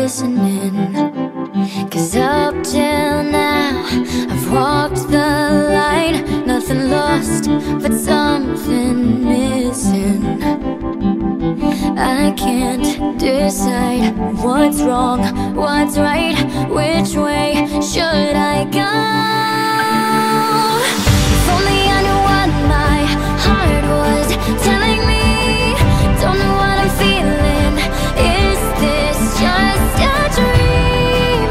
listening. 'Cause up till now I've walked the line, nothing lost but something missing. I can't decide what's wrong, what's right, which way should I go? If only I knew what my heart was telling me. Don't know what I'm feeling. Is this just a dream?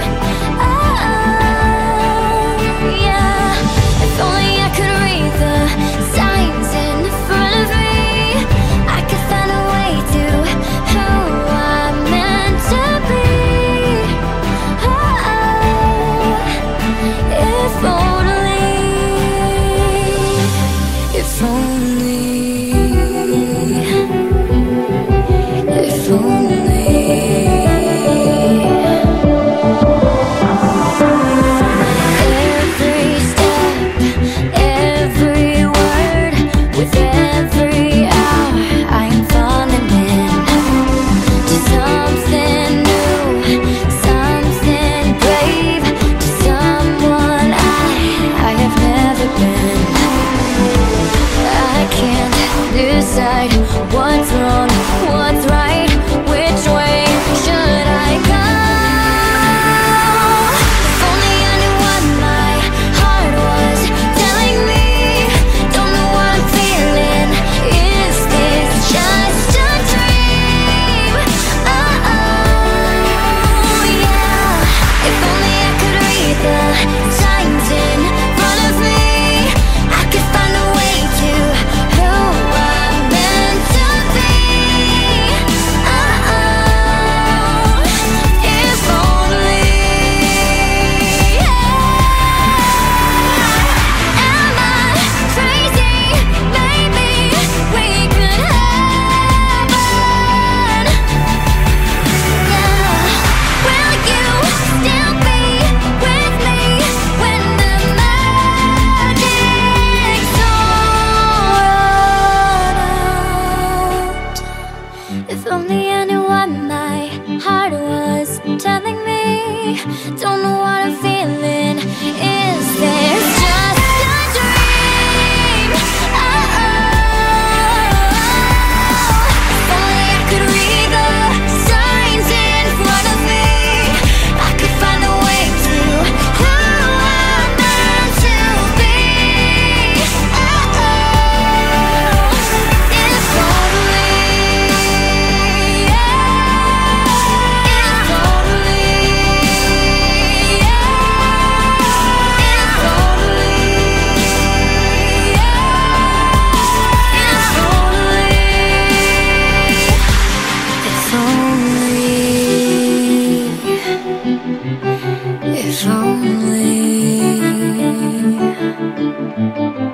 Oh, yeah. If only I could read the signs in front of me, I could find a way to who I'm meant to be. Oh, if only, if only, if only. Every step, every word, with every hour I am falling into something new, something brave, to someone I have never been. I can't decide what's wrong, what's right, which way should I go? If only I knew what my heart was telling me. Don't know what I'm feeling. Is this just a dream? Oh, yeah. If only I could read the signs in front of me, I could find a way to who I'm meant to be. Oh, if only, yeah. Am I crazy? Maybe we could happen. Yeah. Will you still be with me when the magic's all run out? If only I knew what my heart was telling me. Don't know what I'm feeling. Is this just a dream? Oh, if only I could read the signs in front of me, I could find a way to who I'm meant to be. Oh, if only, yeah. If only, yeah. If only, yeah. If only, if only, if only.